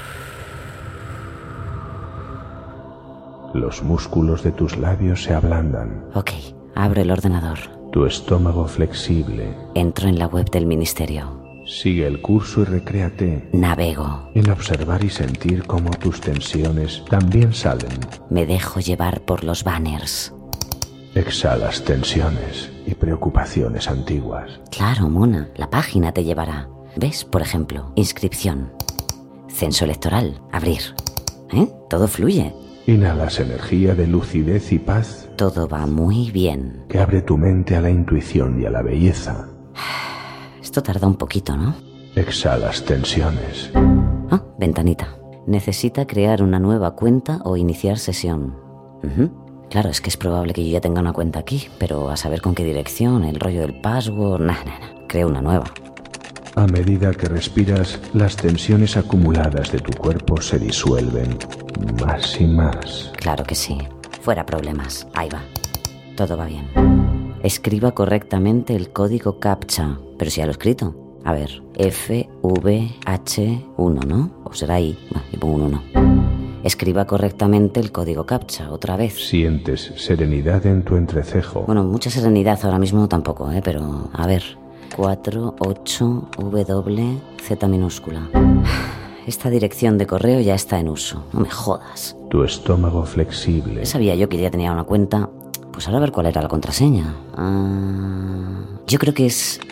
Los músculos de tus labios se ablandan. Ok, abro el ordenador. Tu estómago flexible. Entro en la web del ministerio. Sigue el curso y recréate. Navego. En observar y sentir cómo tus tensiones también salen. Me dejo llevar por los banners. Exhalas tensiones y preocupaciones antiguas. Claro, mona, la página te llevará. ¿Ves? Por ejemplo, inscripción. Censo electoral. Abrir. ¿Eh? Todo fluye. Inhalas energía de lucidez y paz. Todo va muy bien. Que abre tu mente a la intuición y a la belleza. Esto tarda un poquito, ¿no? Exhalas tensiones. Ah, ventanita. Necesita crear una nueva cuenta o iniciar sesión. Uh-huh. Claro, es que es probable que yo ya tenga una cuenta aquí, pero a saber con qué dirección, el rollo del password... Nah, nah, nah. Creo una nueva. A medida que respiras, las tensiones acumuladas de tu cuerpo se disuelven más y más. Claro que sí. Fuera problemas. Ahí va. Todo va bien. Escriba correctamente el código CAPTCHA. Pero si ya lo he escrito. A ver. F V H uno, ¿no? O será I. Bueno, yo pongo un uno. Escriba correctamente el código CAPTCHA. Otra vez. Sientes serenidad en tu entrecejo. Bueno, mucha serenidad ahora mismo tampoco, ¿eh? Pero, a ver... cuatro ocho W Z minúscula. Esta dirección de correo ya está en uso. No me jodas. Tu estómago flexible. Sabía yo que ya tenía una cuenta. Pues ahora a ver cuál era la contraseña. Ah, yo creo que es...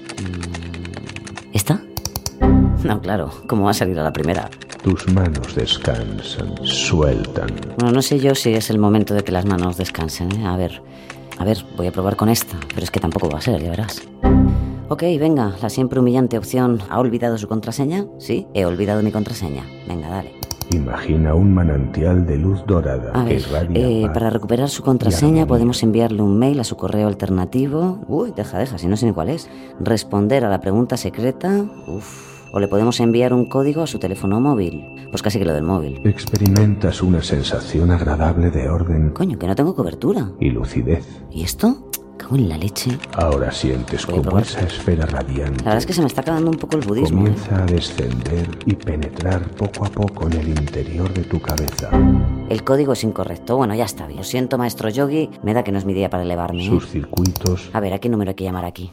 ¿Esta? No, claro. ¿Cómo va a salir a la primera? Tus manos descansan, sueltan. Bueno, no sé yo si es el momento de que las manos descansen, ¿eh? A ver, a ver, voy a probar con esta. Pero es que tampoco va a ser, ya verás. Ok, venga, la siempre humillante opción. ¿Ha olvidado su contraseña? Sí, he olvidado mi contraseña. Venga, dale. Imagina un manantial de luz dorada A que ver, irradia eh, paz para recuperar su contraseña podemos enviarle un mail a su correo alternativo. Uy, deja, deja, si no sé ni cuál es. Responder a la pregunta secreta. Uf. O le podemos enviar un código a su teléfono móvil. Pues casi que lo del móvil. Experimentas una sensación agradable de orden. Coño, que no tengo cobertura. Y lucidez. ¿Y esto? Cago en la leche. Ahora sientes Voy a como probar. esa esfera radiante La verdad es que se me está acabando un poco el budismo. ¿eh? comienza a descender y penetrar poco a poco en el interior de tu cabeza. El código es incorrecto. Bueno, ya está bien. Lo siento, maestro Yogi. Me da que no es mi día para elevarme. ¿eh? Sus circuitos. A ver, ¿a qué número hay que llamar aquí?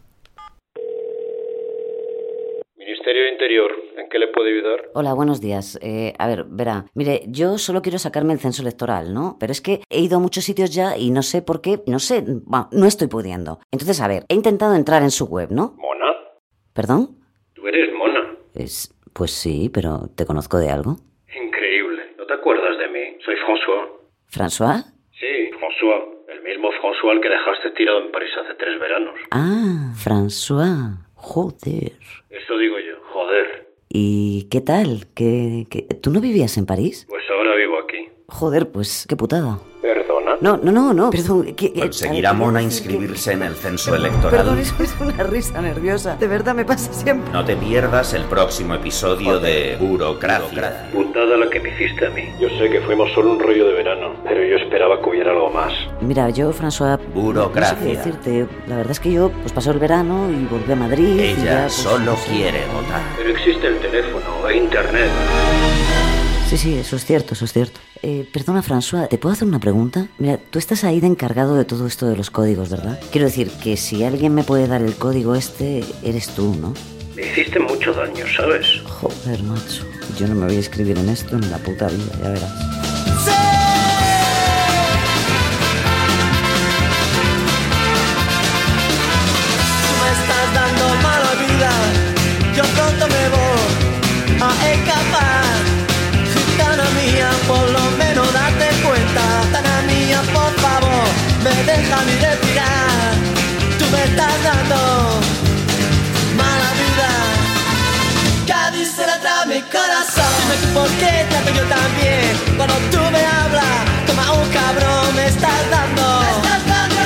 Ministerio de Interior, ¿en qué le puedo ayudar? Hola, buenos días. Eh, a ver, verá, mire, yo solo quiero sacarme el censo electoral, ¿no? Pero es que he ido a muchos sitios ya y no sé por qué, no sé, bueno, no estoy pudiendo. Entonces, a ver, he intentado entrar en su web, ¿no? ¿Mona? ¿Perdón? ¿Tú eres Mona? Es, pues sí, pero ¿te conozco de algo? Increíble, ¿no te acuerdas de mí? Soy François. ¿François? Sí, François, el mismo François al que dejaste tirado en París hace tres veranos. Ah, François. Joder. Eso digo yo, joder. ¿Y qué tal? ¿Qué, qué... ¿Tú no vivías en París? Pues ahora vivo aquí. Joder, pues qué putada. ¿Perdona? No, no, no, no, perdón. Que, que, ¿Conseguirá Mona inscribirse en el censo electoral? Perdón, eso es una risa nerviosa. De verdad me pasa siempre. No te pierdas el próximo episodio de Burocracia. Putada la que me hiciste a mí. Yo sé que fuimos solo un rollo de verano, pero yo esperaba que hubiera algo más. Mira, yo, François, Burocracia. no sé qué decirte. La verdad es que yo pues pasé el verano y volví a Madrid. Ella y ya, pues, solo no sé. quiere votar. Pero existe el teléfono e internet. Sí, sí, eso es cierto, eso es cierto. Eh, perdona, François, ¿te puedo hacer una pregunta? Mira, tú estás ahí de encargado de todo esto de los códigos, ¿verdad? Quiero decir que si alguien me puede dar el código este, eres tú, ¿no? Me hiciste mucho daño, ¿sabes? Joder, macho. Yo no me voy a escribir en esto en la puta vida, ya verás. Tú me estás dando mala vida, yo pronto me voy a escapar. Gitana mía, por lo menos date cuenta. Gitana mía, por favor, me deja ni respirar. Tú me estás dando mala vida. Cádiz se la trae mi corazón. Dime tú por qué trato yo también. Cuando tú me hablas, toma un cabrón, me estás dando. Me estás dando.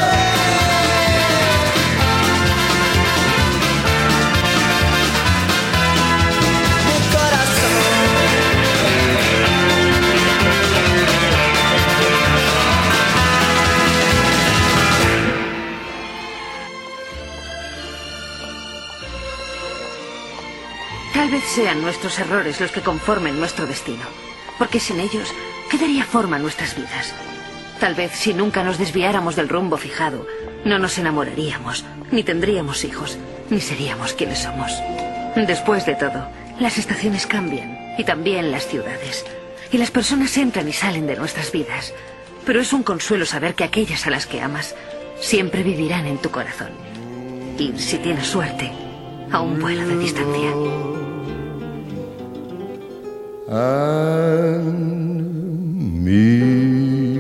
Tal vez sean nuestros errores los que conformen nuestro destino, porque sin ellos, ¿qué daría forma a nuestras vidas? Tal vez si nunca nos desviáramos del rumbo fijado, no nos enamoraríamos, ni tendríamos hijos, ni seríamos quienes somos. Después de todo, las estaciones cambian, y también las ciudades, y las personas entran y salen de nuestras vidas, pero es un consuelo saber que aquellas a las que amas siempre vivirán en tu corazón. Y si tienes suerte, a un vuelo de distancia. And me.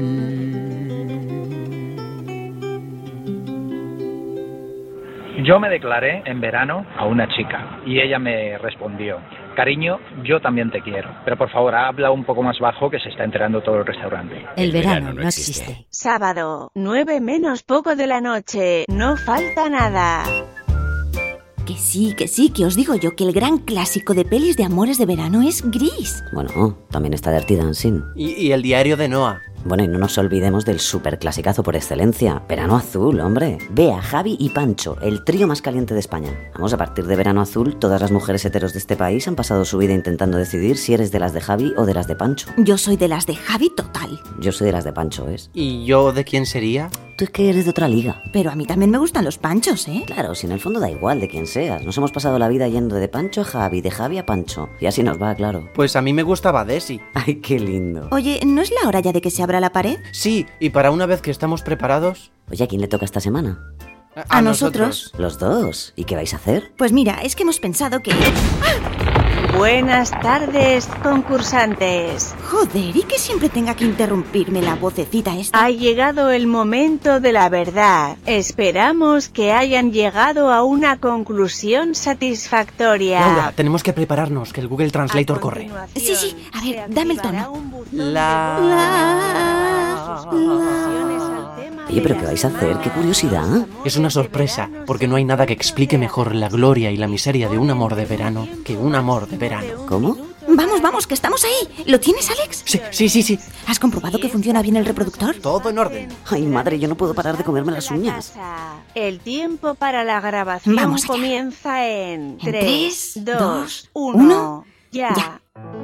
Yo me declaré en verano a una chica y ella me respondió: cariño, yo también te quiero, pero por favor habla un poco más bajo que se está enterando todo el restaurante. El verano no existe. Sábado, nueve menos poco de la noche, no falta nada. Que sí, que sí, que os digo yo que el gran clásico de pelis de amores de verano es Gris. Bueno, también está Dirty Dancing. Y, y el diario de Noah. Bueno, y no nos olvidemos del superclasicazo por excelencia, Verano Azul, hombre. Bea, Javi y Pancho, el trío más caliente de España. Vamos, a partir de Verano Azul, todas las mujeres heteros de este país han pasado su vida intentando decidir si eres de las de Javi o de las de Pancho. Yo soy de las de Javi total. Yo soy de las de Pancho, ¿ves? ¿Y yo de quién sería? Tú es que eres de otra liga. Pero a mí también me gustan los Panchos, ¿eh? Claro, si en el fondo da igual de quién seas. Nos hemos pasado la vida yendo de Pancho a Javi, de Javi a Pancho. Y así nos va, claro. Pues a mí me gustaba Desi. Ay, qué lindo. Oye, ¿no es la hora ya de que se abra la pared? Sí, y para una vez que estamos preparados... Oye, ¿a quién le toca esta semana? A, a nosotros. nosotros. Los dos. ¿Y qué vais a hacer? Pues mira, es que hemos pensado que... ¡Ah! Buenas tardes, concursantes. Joder, y que siempre tenga que interrumpirme la vocecita esta. Ha llegado el momento de la verdad. Esperamos que hayan llegado a una conclusión satisfactoria. Laura, tenemos que prepararnos, que el Google Translator corre. Sí, sí, a ver, dame el tono. La... La... Oye, ¿pero qué vais a hacer? ¡Qué curiosidad! Es una sorpresa, porque no hay nada que explique mejor la gloria y la miseria de un amor de verano que un amor de verano. ¿Cómo? Vamos, vamos, que estamos ahí. ¿Lo tienes, Alex? Sí, sí, sí, sí. ¿Has comprobado que funciona bien el reproductor? Todo en orden. Ay, madre, yo no puedo parar de comerme las uñas. El tiempo para la grabación Vamos allá. comienza en En tres, tres, dos, dos, uno. uno, Ya. ya.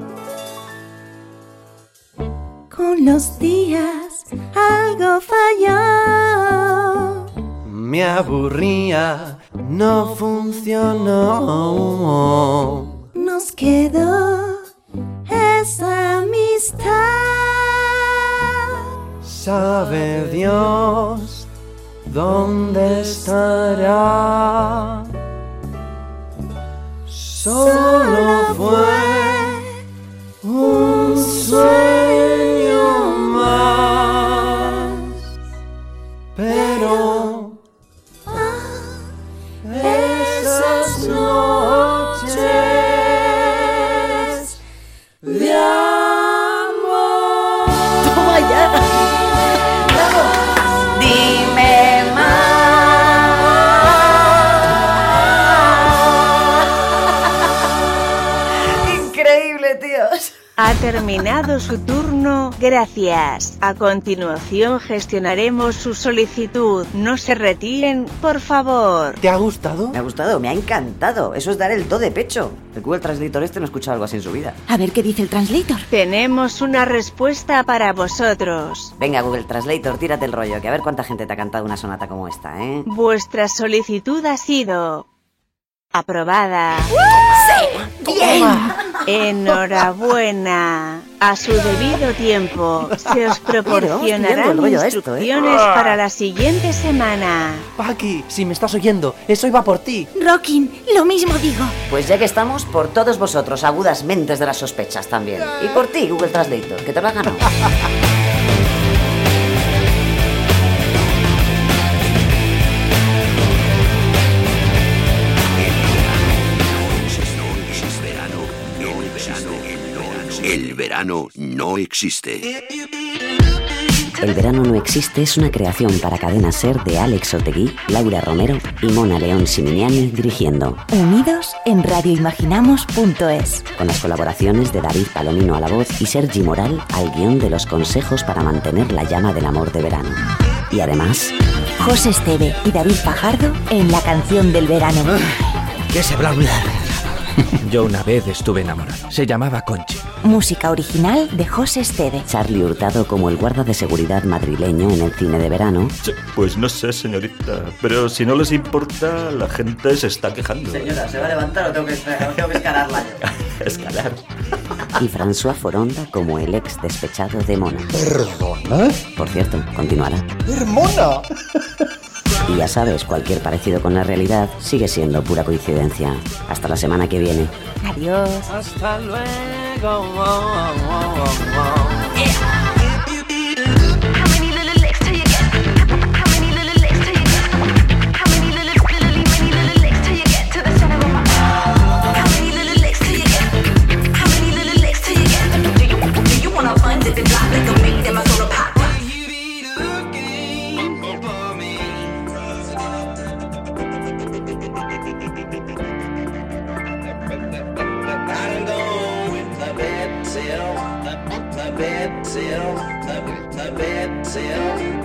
Con los días algo falló. Me aburría, no funcionó. Nos quedó esa amistad. Sabe Dios dónde estará. Solo fue un sueño más, pero esas noches de amor. ¡Toma ya! Dime más. Increíble, tíos. Ha terminado su turno, gracias. A continuación gestionaremos su solicitud. No se retiren, por favor. ¿Te ha gustado? Me ha gustado, me ha encantado. Eso es dar el do de pecho. El Google Translator este no ha escuchado algo así en su vida. A ver qué dice el translator. Tenemos una respuesta para vosotros. Venga, Google Translator, tírate el rollo, que a ver cuánta gente te ha cantado una sonata como esta, ¿eh? Vuestra solicitud ha sido aprobada. ¡Sí! ¡Bien! Enhorabuena. A su debido tiempo se os proporcionarán el rollo a esto, ¿eh? instrucciones para la siguiente semana. Paqui, si me estás oyendo, eso iba por ti. Rockin, lo mismo digo. Pues ya que estamos, por todos vosotros, agudas mentes de las sospechas también. Y por ti, Google Translator, que te lo has ganado. El verano no existe. El verano no existe es una creación para Cadena Ser de Alex Otegui, Laura Romero y Mona León Siminiani dirigiendo. Unidos en radioimaginamos punto es. Con las colaboraciones de David Palomino a la voz y Sergi Moral al guión de los consejos para mantener la llama del amor de verano. Y además, José Esteve y David Fajardo en la canción del verano. ¿Qué se bla bla? Yo una vez estuve enamorado. Se llamaba Conchi. Música original de José Esteve. Charlie Hurtado como el guarda de seguridad madrileño en el cine de verano. Pues no sé, señorita, pero si no les importa, la gente se está quejando. Señora, ¿se va a levantar o tengo que, tengo que escalarla yo? Escalar. Y François Foronda como el ex despechado de Mona. ¿Perdona? Por cierto, continuará. ¡Hermona! Y ya sabes, cualquier parecido con la realidad sigue siendo pura coincidencia. Hasta la semana que viene. Adiós. Hasta luego. Bed till, the bed till.